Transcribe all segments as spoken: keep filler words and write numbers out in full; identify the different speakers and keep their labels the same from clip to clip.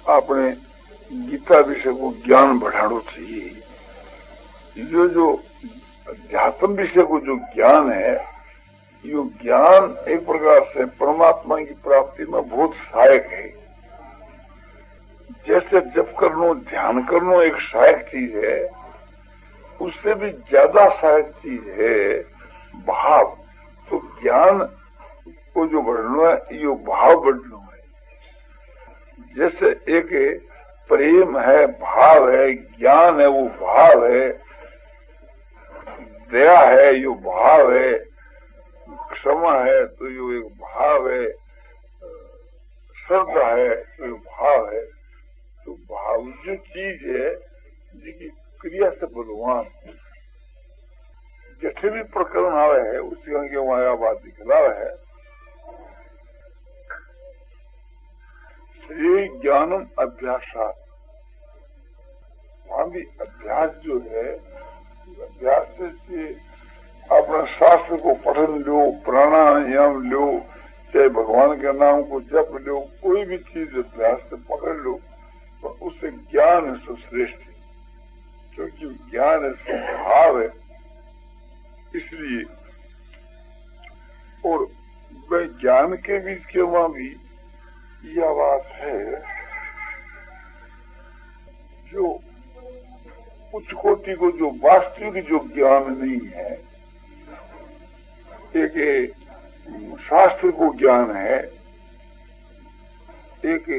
Speaker 1: આપણે गीता विषय को ज्ञान बढ़ाना चाहिए। ये जो अध्यात्म विषय को जो ज्ञान है, ये ज्ञान एक प्रकार से परमात्मा की प्राप्ति में बहुत सहायक है। जैसे जप करना, ध्यान करना एक सहायक चीज है, उससे भी ज्यादा सहायक चीज है भाव। तो ज्ञान को जो बढ़ना है, ये भाव बढ़ना है। जैसे एक प्रेम है, भाव है, ज्ञान है, वो भाव है, दया है, यो भाव है, क्षमा है तो यो एक भाव है, श्रद्धा है तो यो भाव है। तो भाव जो चीज है जिसकी क्रिया से भगवान जैसे भी प्रकरण आवे है उसके अंगे वहां बात दिखलावे है। श्री ज्ञानम अभ्यासात, वहां भी अभ्यास जो है, अभ्यास से अपना शास्त्र को पठन लो, प्राणायाम लो, चाहे भगवान के नाम को जप लो, कोई भी चीज अभ्यास से पकड़ लो, पर तो उससे ज्ञान है सो श्रेष्ठ है, क्योंकि ज्ञान है सो भाव है। इसलिए और वह ज्ञान के बीच के वहां भी यह बात है, जो उच्च कोटि को जो वास्तविक जो ज्ञान नहीं है, एक शास्त्र को ज्ञान है, एक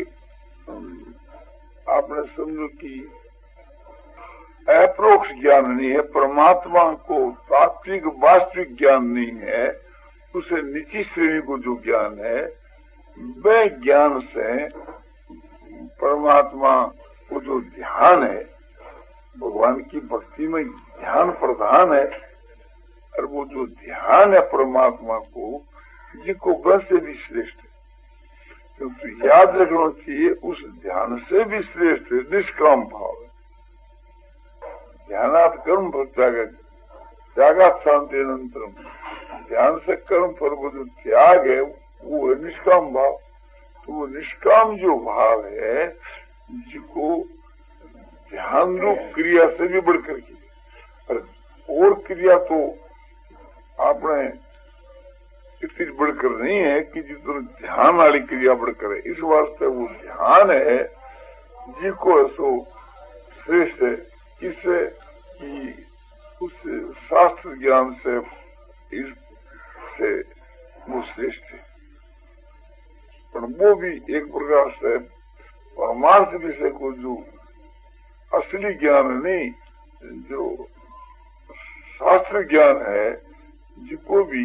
Speaker 1: आपने समझो कि अप्रोक्ष ज्ञान नहीं है, परमात्मा को तात्विक वास्तविक ज्ञान नहीं है, उसे निची श्रेणी को जो ज्ञान है, वह ज्ञान से परमात्मा को जो ध्यान है, भगवान की भक्ति में ध्यान प्रधान है, और वो जो ध्यान है परमात्मा को, जिसको वैसे भी श्रेष्ठ है। क्योंकि तो याद रखना चाहिए, उस ध्यान से भी श्रेष्ठ है निष्काम भाव है। ध्यानात् कर्म फल त्याग, त्यागात् शांति अनंतरम, ध्यान से कर्म फल को जो त्याग है वो है निष्काम भाव। तो वो निष्काम जो भाव है, जिसको ध्यान रूप क्रिया से भी बढ़कर की, और क्रिया तो आपने इतनी बढ़कर नहीं है कि जितना ध्यान वाली क्रिया बढ़कर है। इस वास्ते वो ध्यान है जिसको ऐसो श्रेष्ठ है, इससे कि उस शास्त्र ज्ञान से इससे वो श्रेष्ठ है। पर वो भी एक प्रकार से परमार्थ विषय को जो असली ज्ञान नहीं, जो शास्त्र ज्ञान है, जिसको भी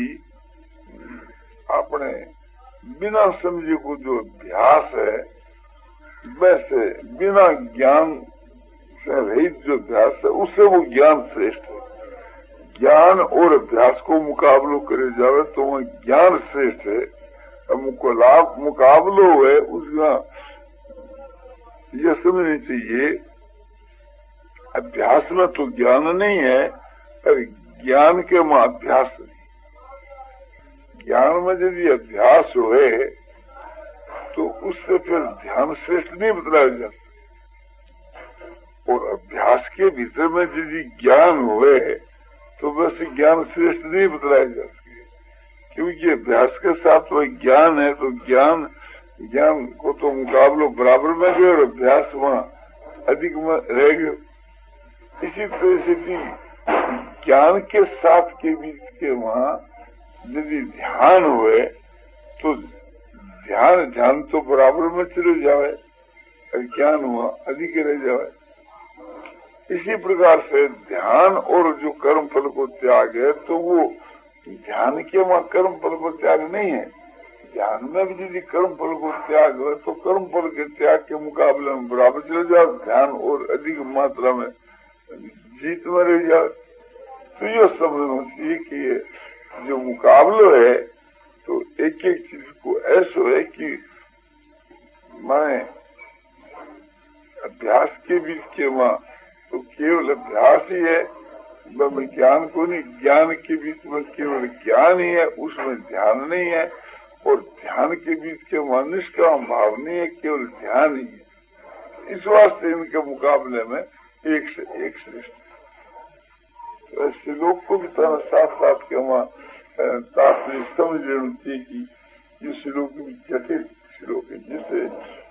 Speaker 1: अपने बिना समझे को जो अभ्यास है, वैसे बिना ज्ञान से रहित जो अभ्यास है, उससे वो ज्ञान श्रेष्ठ है। ज्ञान और अभ्यास को मुकाबलो करे जावे तो वह ज्ञान श्रेष्ठ है। मुकाबला मुकाबलो है उसका यह समझनी चाहिए, अभ्यास में तो ज्ञान नहीं है, और ज्ञान के में अभ्यास नहीं। ज्ञान में यदि अभ्यास हुए तो उससे फिर ध्यान श्रेष्ठ नहीं बतलाया जा सकता, और अभ्यास के भीतर में यदि ज्ञान हुए तो वैसे ज्ञान श्रेष्ठ नहीं बतलाया जा सके, क्योंकि अभ्यास के साथ वह ज्ञान है। तो ज्ञान ज्ञान को तो मुकाबलो बराबर में गए और अभ्यास वहां अधिक में रह गए। इसी तरह से भी ज्ञान के साथ के बीच के वहां यदि ध्यान हुए तो ध्यान ध्यान तो बराबर में चले जावे, और ज्ञान हुआ अधिक रह जावे। इसी प्रकार से ध्यान और जो कर्म फल को त्याग है, तो वो ध्यान के वहां कर्म फल को त्याग नहीं है। ध्यान में भी यदि कर्म फल को त्याग है तो कर्म फल के त्याग के मुकाबले में बराबर चले जाओ, ध्यान और अधिक मात्रा में जीत में रह जाए। तो यह समझना चाहिए कि ये जो मुकाबला है, तो एक एक चीज को ऐसा है कि मैं अभ्यास के बीच के वहां तो केवल अभ्यास ही है, मैं ज्ञान को नहीं, ज्ञान के बीच में केवल ज्ञान ही है, उसमें ध्यान नहीं है, और ध्यान के बीच के वहां निष्काम भाव नहीं है, केवल ध्यान ही है। इस वास्ते इनके मुकाबले में एक से एक श्रेष्ठ। तो श्लोक को भी तरह साथ साथ के वहाँ तात्पर्य समझ लेनी चाहिए कि ये श्लोक भी जटिल श्लोक है। जिससे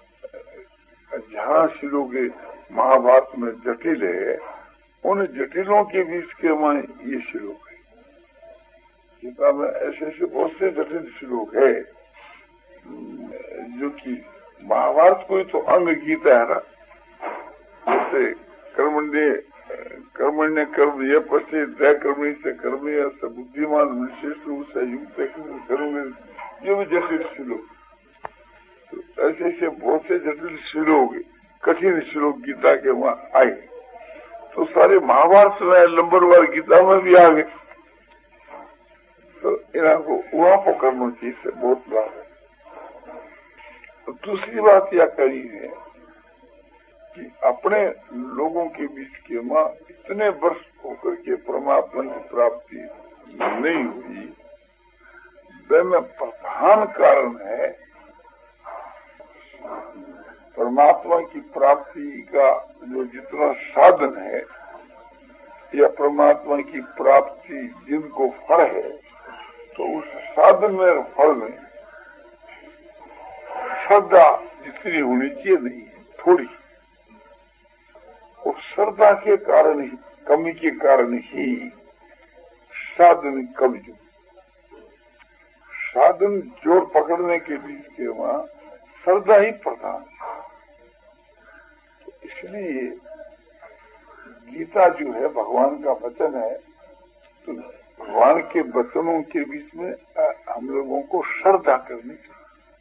Speaker 1: जहाँ श्लोक महाभारत में जटिल है, उन जटिलों के बीच के वहाँ ये श्लोक है। गीता में ऐसे ऐसे बहुत से जटिल श्लोक है जो कि महाभारत कोई तो अंग गीता है ना। जैसे कर्मण्य कर्मण्य कर्म ये पश्चित दया कर्मी से कर्मी से बुद्धिमान विशेष रूप से युक्त करूंगे, ये भी जटिल श्लोक। तो ऐसे ऐसे बहुत से जटिल श्लोक, कठिन श्लोक गीता के वहाँ आए, तो सारे महाभारत में नंबरवार गीता में भी आ गए। तो इन्हों को वहां पर करना चाहिए से बहुत लाभ है। तो दूसरी बात यह कही है कि अपने लोगों के बीच के माँ इतने वर्ष होकर के परमात्मा की प्राप्ति नहीं हुई, वह प्रधान कारण है परमात्मा की प्राप्ति का जो जितना साधन है या परमात्मा की प्राप्ति जिनको फल है, तो उस साधन में फल में श्रद्धा जितनी होनी चाहिए नहीं है, थोड़ी। और श्रद्धा के कारण ही, कमी के कारण ही साधन कमजोर, साधन जोर पकड़ने के बीच के वहां श्रद्धा ही प्रधान। तो इसलिए गीता जो है भगवान का वचन है, तो भगवान के वचनों के बीच में हम लोगों को श्रद्धा करनी चाहिए,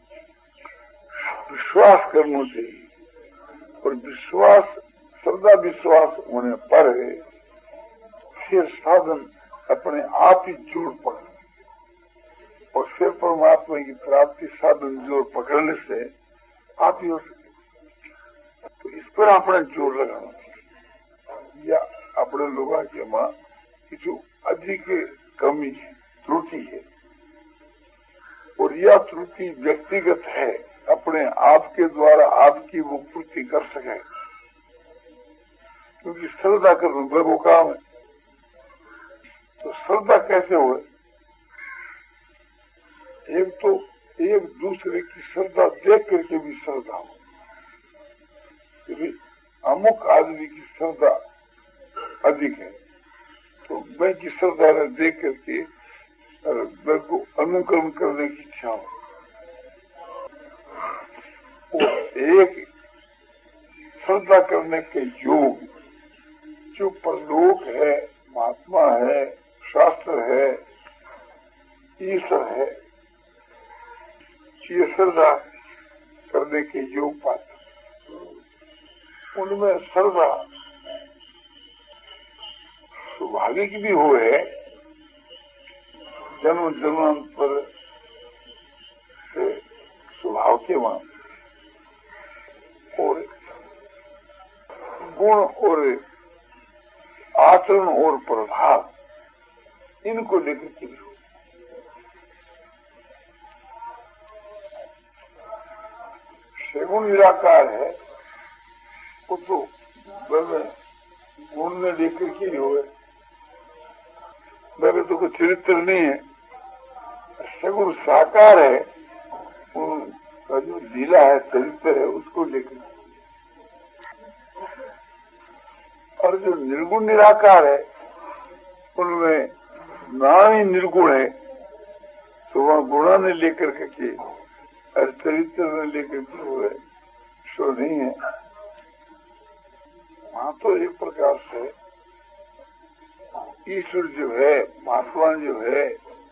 Speaker 1: विश्वास करना चाहिए। और विश्वास, श्रद्धा विश्वास होने पर है फिर साधन अपने आप ही जोड़ पकड़, और फिर परमात्मा की प्राप्ति साधन जोड़ पकड़ने से आप ही हो सके। तो इस पर अपने जोर लगाना चाहिए। या अपने लोगों के माँ की जो अधिक कमी त्रुटि है, और यह त्रुटि व्यक्तिगत है, अपने आप के द्वारा आपकी वो पूर्ति कर सके, क्योंकि श्रद्धा करना वो काम है। तो श्रद्धा कैसे हो? एक तो एक दूसरे की श्रद्धा देख करके भी श्रद्धा हो। अमुक आदमी की श्रद्धा अधिक है, तो मैं की श्रद्धा देख करके मैं को अनुकरण करने की इच्छा हो। एक श्रद्धा करने के योग जो परलोक है, महात्मा है, शास्त्र है, ईश्वर है, ये श्रद्धा करने के योग पात्र, उनमें श्रद्धा स्वाभाविक भी हो है, जन्म जन्मांतर से स्वभाव के वहां, और गुण और आचरण और प्रभाव इनको लेकर के भी हो। सगुण निराकार है, वो तो गुण में लेकर के ही हो, मेरे तो कोई चरित्र नहीं है। सगुण साकार है, उनका जो लीला है, चरित्र है, उसको लेकर। और जो निर्गुण निराकार है, उनमें नाम ही निर्गुण है, तो वह गुणा ने लेकर के और चरित्र ने लेकर के हुए सो नहीं है। वहां तो एक प्रकार से ईश्वर जो है, महात्मा जो है,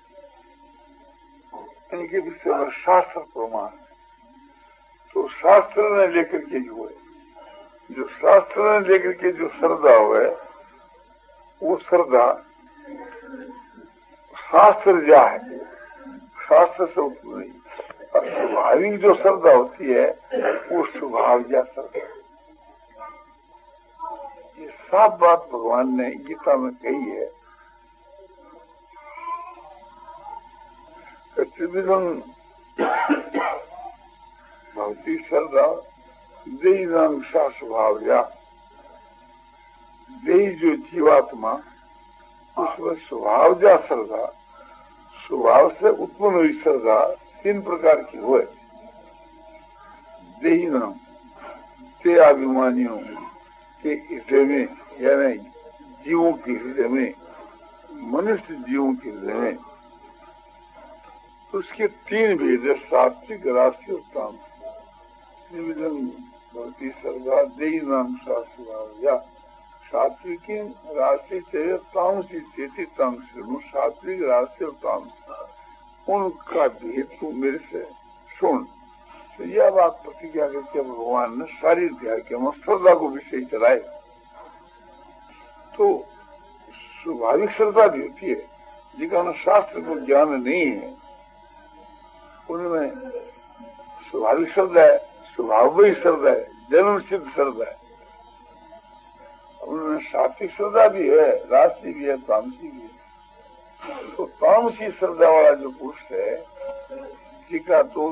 Speaker 1: इनके विषय में शास्त्र प्रमाण है। तो शास्त्र ने लेकर के जो है, जो शास्त्र ने लेकर के जो श्रद्धा है, वो श्रद्धा शास्त्र जा है, शास्त्र से नहीं। और स्वाभाविक जो श्रद्धा होती है, वो स्वभाव या श्रद्धा। ये साफ बात भगवान ने गीता में कही है। त्रिविधम भक्ति श्रद्धा देही नाम सा स्वभाव या देही जो जीवात्मा उसमें स्वभाव जा श्रद्धा, स्वभाव से उत्पन्न हुई श्रद्धा तीन प्रकार की हुए। देही नाम ते अभिमानियों के हृदय में, यानी जीवों के हृदय में, मनुष्य जीवों के हृदय में उसके तीन भेद है, सात्विक, राशि और तामसिक। भक्ति श्रद्धा देही नाम सा स्वभाव या सात्विकी राशि से तामसी चेती तामसी, सात्विक राशि और तामसी उनका भेद तू मेरे से सुन। तो यह बात प्रतिज्ञा करके भगवान ने सारी अध्याय के में श्रद्धा को विषय चलाए। तो स्वाभाविक श्रद्धा भी होती है, जिनका शास्त्र को ज्ञान नहीं है उनमें स्वाभाविक श्रद्धा है, स्वभाव ही श्रद्धा है, जन्म सिद्ध श्रद्धा है। उनमें सात्विक श्रद्धा भी है, राशि भी है, तामसी भी है। तो तामसी श्रद्धा वाला जो पुरुष है, जिसका तो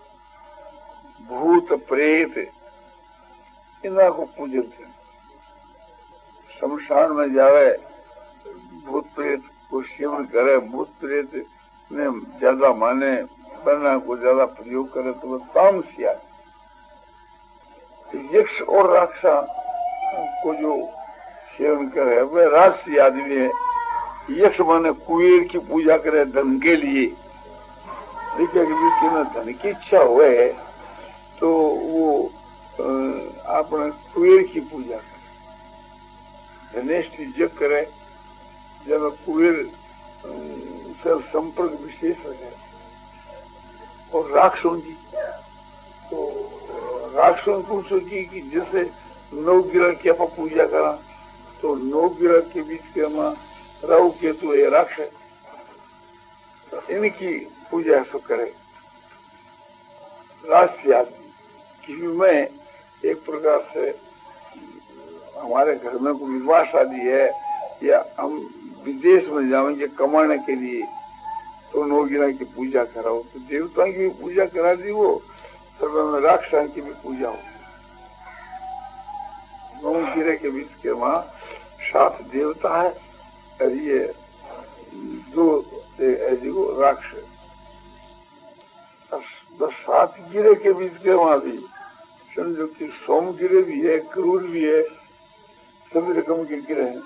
Speaker 1: भूत प्रेत इन्ना को पूजते हैं, शमशान में जावे, भूत प्रेत को सेवन करे, भूत प्रेत ने ज्यादा माने, बना को ज्यादा प्रयोग करे तो वो तामसी है। यक्ष और राक्षा को जो सेवन करे वह राशि आदमी है। यक्ष माने कुबेर की पूजा करे धन के लिए, देखिए कि में धन की इच्छा हुए तो वो अपने कुबेर की पूजा करे, धनेष्टि जग करे, जब कुबेर से संपर्क विशेष हो जाए। और राक्षसों की तो राक्षसों पूछो की कि जैसे नौ ग्रह की आप पूजा करा तो नौ ग्रह के बीच के मां राहु केतु ये राक्षस, इनकी पूजा ऐसा करे। राशि आदमी कि मैं एक प्रकार से हमारे घर में कोई विवाह शादी है या हम विदेश में जाएंगे कमाने के लिए तो नौ गिरा की पूजा कराओ, तो देवता की भी पूजा करा दी, वो सब में राक्षस की भी पूजा हो। नौ गिरे के बीच के वहां सात देवता है और ये दो ऐसी को राक्षस। बस सात गिरे के बीच के वहां भी समझो कि सोम गिरे भी है, क्रूर भी है, सभी रकम के गिरे हैं।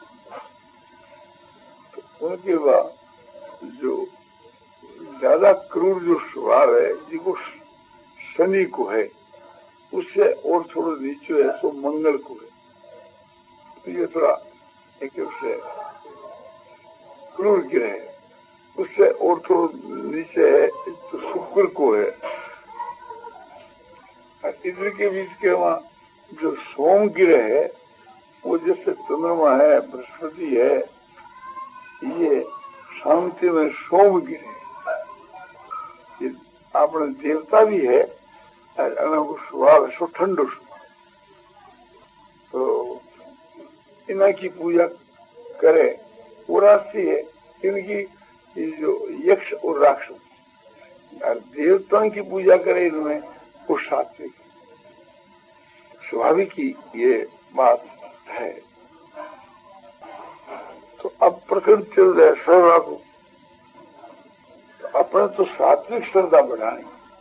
Speaker 1: तो उनके बाद जो ज्यादा क्रूर जो स्वभाव है जिसको शनि को है, उससे और थोड़ा नीचे है सो मंगल को है। तो ये थोड़ा एक उससे क्रूर ग्रह है, उससे और थोड़ा नीचे है तो शुक्र को है। इधर के बीच के वहां जो सोम ग्रह है वो जैसे चंद्रमा है, बृहस्पति है, ये शांति में सोम गिरे अपने देवता भी है और स्वभाव सो ठंडो। तो इन्हीं की पूजा करे वो राशि है, इनकी जो यक्ष और राक्षस और देवताओं की पूजा करे इनमें वो सात्विक स्वाभाविक की ये बात है। तो अब प्रकृति चल रहा है श्रद्धा को, तो अपने तो सात्विक श्रद्धा बढ़ानी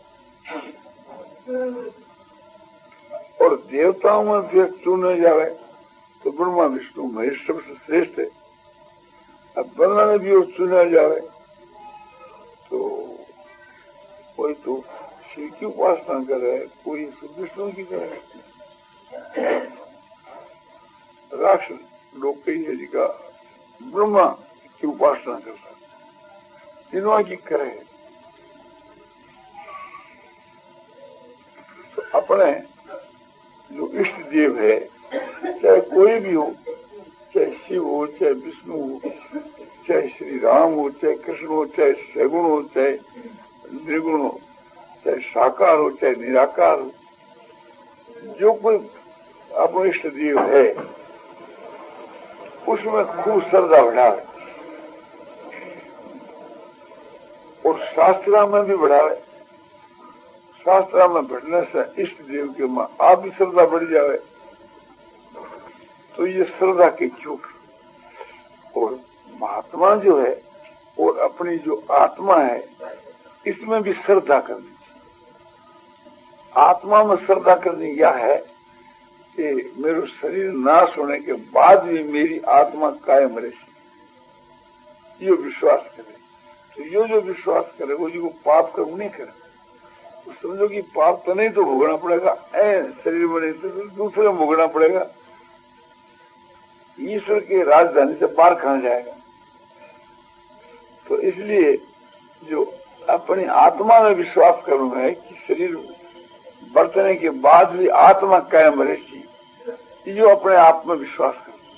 Speaker 1: और देवताओं में फिर चुने जावे तो ब्रह्मा विष्णु महेश सबसे श्रेष्ठ है। अब ब्रह्मा में भी वो चुना जावे तो कोई तो शिव की उपासना करे, कोई विष्णु की करे। राक्षस लोग कई है जिका ब्रह्मा की उपासना करता, तीनों की करे। तो अपने जो इष्ट देव है, चाहे कोई भी हो, चाहे शिव हो, चाहे विष्णु हो, चाहे श्री राम हो, चाहे कृष्ण हो, चाहे सगुण हो, चाहे निर्गुण हो, चाहे साकार हो, चाहे निराकार हो, जो कोई अपना इष्ट देव है उसमें खूब श्रद्धा बढ़ावे और शास्त्रा में भी बढ़ावे। शास्त्र में बढ़ने से इष्ट देव के मां आप भी श्रद्धा बढ़ जाए तो ये श्रद्धा के योग। और महात्मा जो है और अपनी जो आत्मा है इसमें भी श्रद्धा करनी चाहिए। आत्मा में श्रद्धा करनी यह है कि मेरा शरीर नाश होने के बाद भी मेरी आत्मा कायम रहे, ये विश्वास करे। तो ये जो विश्वास करे वो जो पाप कर्म नहीं करे, तो समझो कि पाप तो नहीं तो भोगना पड़ेगा, ऐ शरीर में नहीं तो दूसरे में भोगना पड़ेगा। ईश्वर के राजधानी से बाहर कहां जाएगा। तो इसलिए जो अपनी आत्मा में विश्वास करना है कि शरीर बरतने के बाद भी आत्मा कायम रहेगी, जो अपने आप में विश्वास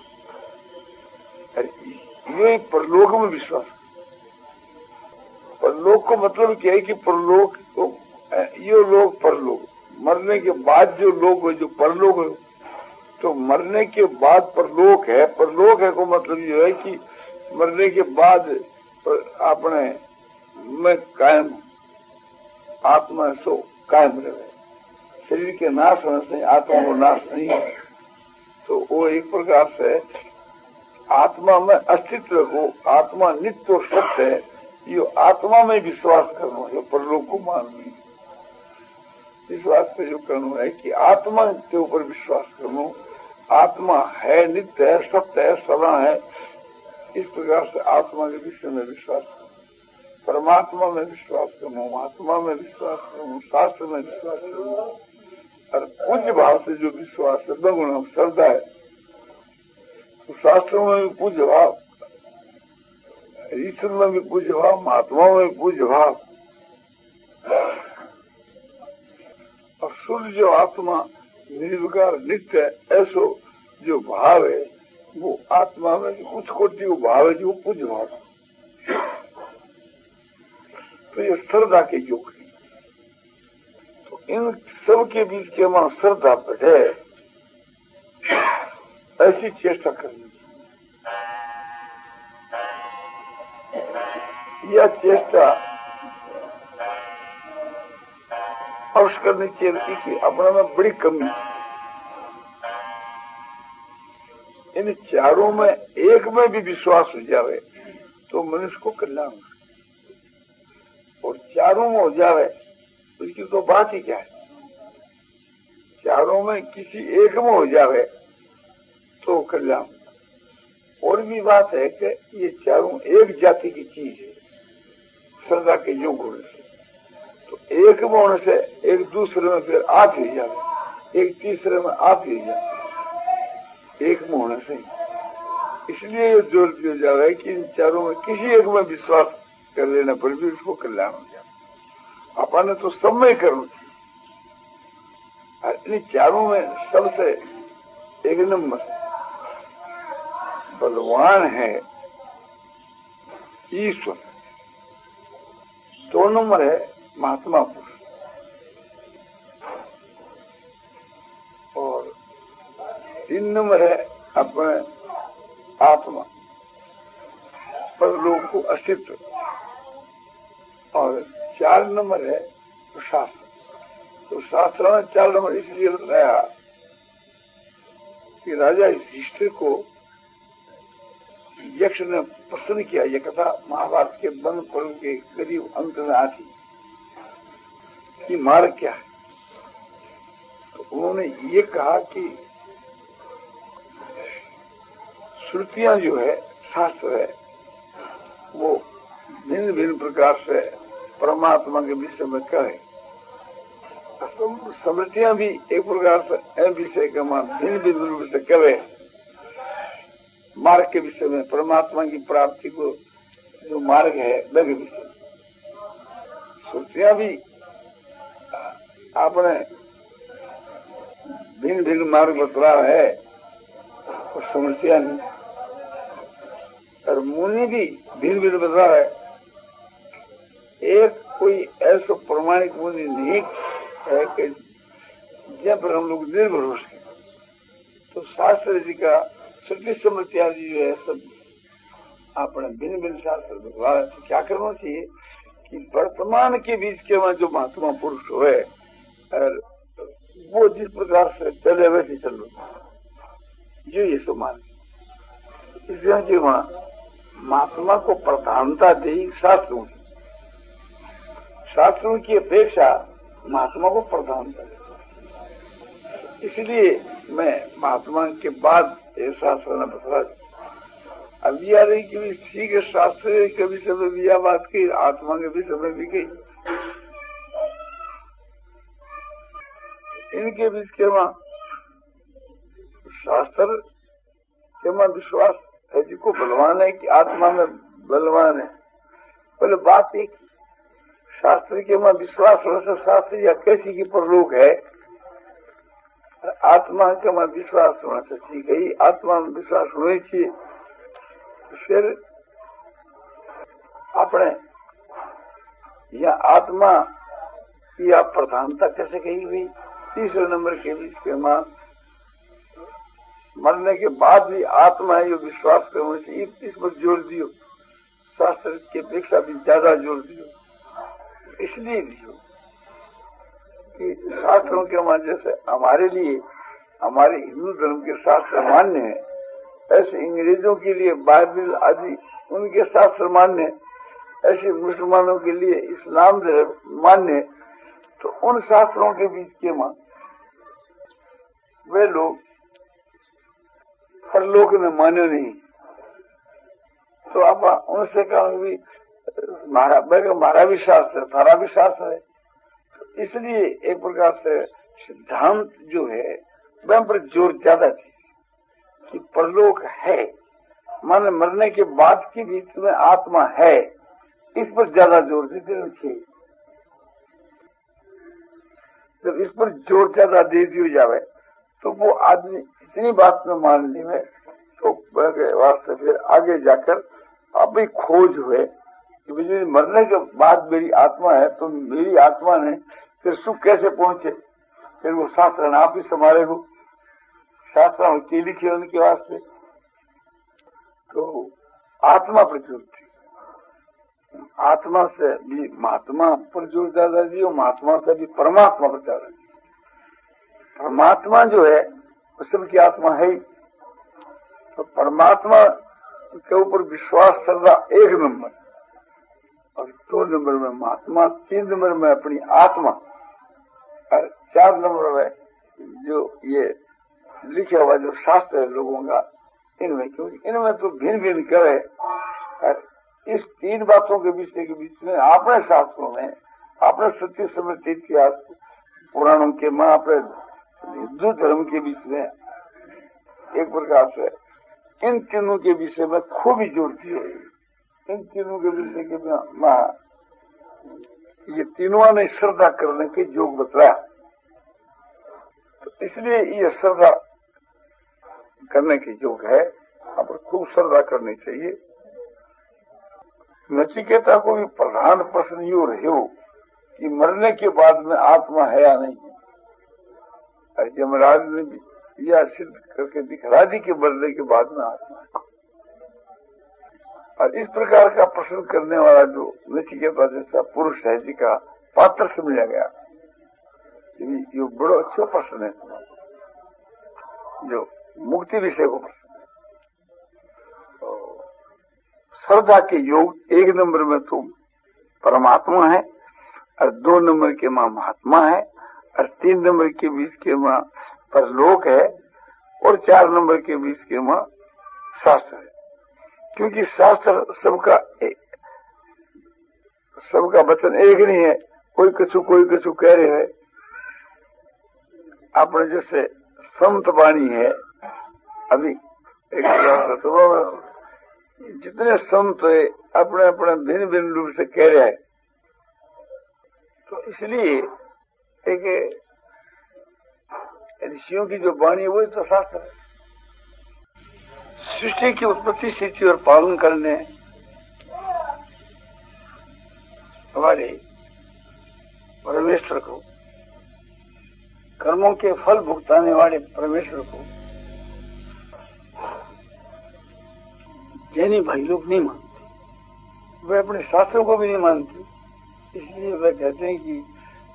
Speaker 1: कर, ये परलोक में विश्वास कर। परलोक को मतलब क्या है कि परलोक को ये लोग परलोक, मरने के बाद जो लोग है जो परलोक है, तो मरने के बाद परलोक है। परलोक है को मतलब ये है कि मरने के बाद अपने में कायम आत्मा सो कायम रहे, शरीर के नाश होने से आत्मा को नाश नहीं है। तो वो एक प्रकार से आत्मा में अस्तित्व को, आत्मा नित्य और सत्य है, ये आत्मा में विश्वास करना है, परलोक को मानना। विश्वास पे जो करना है कि आत्मा के ऊपर विश्वास करना, आत्मा है, नित्य है, सत्य है, सदा है, इस प्रकार से आत्मा के विषय में विश्वास करना, परमात्मा में विश्वास करना, आत्मा में विश्वास करना, शास्त्र में विश्वास करना, और पूज्य भाव से जो विश्वास है बहुगुण श्रद्धा है। तो शास्त्रों में भी पूज्य भाव, ईश्वर में भी पूज्य भाव, महात्मा में भी पूज्य भाव, और शुद्ध जो आत्मा निर्विकार नित्य है ऐसो जो भाव है वो आत्मा में उच्च कोटि को भाव है जो पूज्य भाव। तो ये श्रद्धा के योग है। तो इन सब के बीच के मां श्रद्धा बढ़े ऐसी चेष्टा करनी चाहिए। यह चेष्टा अवश्य करनी चाहिए कि अपने में बड़ी कमी, इन चारों में एक में भी विश्वास हो जावे तो मनुष्य को कल्याण, और चारों में हो जावे उसकी तो बात ही क्या है। चारों में किसी एक में हो जावे तो कल्याण। और भी बात है कि ये चारों एक जाति की चीज है श्रद्धा के योग होने से, तो एक में होने से एक दूसरे में फिर आप ही जावे, एक तीसरे में आप ही जावे, एक में होने से। इसलिए ये जोर दिया जा रहा है कि इन चारों में किसी एक में विश्वास कर लेने पर भी उसको कल्याण हो जाए। अपन ने तो सब में करना चाहिए। इन चारों में सबसे एक नंबर बलवान है ईश्वर, दो नंबर है महात्मा पुरुष, और तीन नंबर है अपने आत्मा परलोक को अस्तित्व, और चार नंबर है शास्त्र। तो शास्त्र में चार नंबर इसलिए बताया कि राजा युधिष्ठिर को यक्ष ने प्रश्न किया। यह कथा महाभारत के वन पर्व के करीब अंत में आती कि मार्ग क्या है। तो उन्होंने ये कहा कि श्रुतियां जो है, शास्त्र है, वो भिन्न भिन्न प्रकार से परमात्मा के विषय में कहे। स्मृतियां भी एक प्रकार से विषय के मान भिन्न भिन्न रूप से कहे। मार्ग के विषय में, परमात्मा की प्राप्ति को जो मार्ग है वह विषय, श्रुतियां भी आपने भिन्न भिन्न मार्ग बतला है और समस्या नहीं। और मुनि भी भिन्न भिन्न बतला है। एक कोई ऐसा प्रमाणिक मुनि नहीं है कि जिन पर हम लोग निर्भर हो सके। तो शास्त्र जी का श्रुति स्मृति आदि जो है सब आपने भिन्न भिन्न शास्त्र बतला है। तो क्या करना चाहिए कि वर्तमान के बीच के में जो महात्मा पुरुष हुए और वो जिस प्रकार से चले वैसे चल रहा जो ये सो मान इसलिए कि वहां महात्मा को प्रधानता दी शास्त्रों की, शास्त्रों की अपेक्षा महात्मा को प्रधानता दी। इसलिए मैं महात्मा के बाद ये शास्त्र ने बता अब यह रही कि भी ठीक है, शास्त्र के विषय में भी यह बात की, आत्मा के विषय में भी गई। इनके बीच के वहां शास्त्र के वहां विश्वास है जिसको बलवान है कि आत्मा में बलवान है। पहले बात एक शास्त्र के वहां विश्वास हो से शास्त्र या कैसी की परलोक है, आत्मा के वहां विश्वास होना चाहिए। गई आत्मा में विश्वास होनी चाहिए। फिर अपने या आत्मा की आप प्रधानता कैसे कही हुई, तीसरे नंबर के बीच के मां मरने के बाद भी आत्मा ये विश्वास करना चाहिए, इस पर जोर दियो। शास्त्र की अपेक्षा भी ज्यादा जोर दियो। इसलिए दियो कि शास्त्रों के मां जैसे हमारे लिए हमारे हिंदू धर्म के शास्त्र मान्य है, ऐसे अंग्रेजों के लिए बाइबल आदि उनके शास्त्र मान्य है, ऐसे मुसलमानों के लिए इस्लाम धर्म मान्य है। तो उन शास्त्रों के बीच के मां वे लोग परलोक में माने नहीं, तो आप उनसे कहोगे हमारा हमारा भी शास्त्र है, थारा भी शास्त्र है। तो इसलिए एक प्रकार से सिद्धांत जो है वह पर जोर ज्यादा थी कि परलोक है, माने मरने के बाद के बीच में आत्मा है, इस पर ज्यादा जोर देते थे। जब इस पर जोर ज्यादा दे दिया जावे तो वो आदमी इतनी बात में मान ले तो वास्ते फिर आगे जाकर अब भी खोज हुए कि मुझे मरने के बाद मेरी आत्मा है, तो मेरी आत्मा ने फिर सुख कैसे पहुंचे। फिर वो शास्त्र आप ही संभाले हो, शास्त्र के लिखे उनके वास्ते। तो आत्मा पर जोर थी, आत्मा से भी महात्मा पर जोर ज्यादा दियो, महात्मा से भी परमात्मा पर ज्यादा दियो। परमात्मा जो है वो सबकी आत्मा है ही, तो परमात्मा के ऊपर विश्वास करना एक नंबर, और दो नंबर में महात्मा, तीन नंबर में अपनी आत्मा, और चार नंबर में जो ये लिखा हुआ जो शास्त्र है लोगों का, इनमें क्योंकि इनमें तो भिन्न भिन्न करे। और इस तीन बातों के बीच के बीच में अपने शास्त्रों में, अपने सत्य स्मृति इतिहास पुराणों के मां, अपने हिंदू धर्म के बीच में एक प्रकार से इन तीनों के विषय में खूब ही जोर दिया। इन तीनों के विषय के मां ये तीनों ने श्रद्धा करने के योग बतलाया। तो इसलिए ये श्रद्धा करने के योग है, अब खूब श्रद्धा करनी चाहिए। नचिकेता को भी प्रधान प्रश्न यो रहे हो कि मरने के बाद में आत्मा है या नहीं। यमराज ने भी यह सिद्ध करके दिखला दी कि मरने के बाद में आत्मा है। और इस प्रकार का प्रश्न करने वाला जो नचिकेता जैसा पुरुष है जी का पात्र समझा गया, ये बड़ो अच्छा प्रश्न है जो मुक्ति विषय को प्रश्न है। तो श्रद्धा के योग एक नंबर में तो परमात्मा है, और दो नंबर के मां महात्मा है, और तीन नंबर के बीच के मां परलोक है, और चार नंबर के बीच के मां शास्त्र है। क्योंकि शास्त्र सबका सबका वचन एक नहीं है, कोई कछु कोई कछु कह रहे हैं। अपने जैसे संत वाणी है, अभी एक तो जितने संत है अपने अपने भिन्न भिन्न रूप से कह रहे हैं। तो इसलिए एक ऋषियों की जो वाणी है वही तो शास्त्र है। सृष्टि की उत्पत्ति स्थिति और पालन करने हमारे परमेश्वर को, कर्मों के फल भुगताने वाले परमेश्वर को जैनी भाई लोग नहीं मानते, वे अपने शास्त्रों को भी नहीं मानते,
Speaker 2: इसलिए वे कहते हैं कि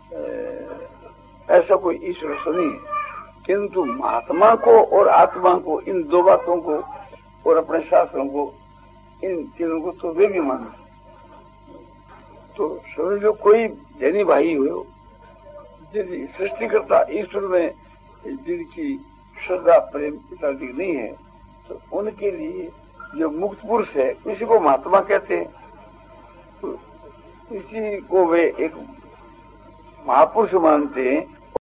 Speaker 2: ऐसा कोई ईश्वर तो नहीं है, किंतु महात्मा को और आत्मा को, इन दो बातों को और अपने शास्त्रों को, इन तीनों को तो वे भी मानते। तो समझ लो कोई जैनी भाई हो, यदि सृष्टिकर्ता ईश्वर में जिनकी श्रद्धा प्रेम इत्यादि नहीं है, तो उनके लिए जो मुक्त पुरुष है इसी को महात्मा कहते हैं। तो इसी को वे एक महापुरुष मानते हैं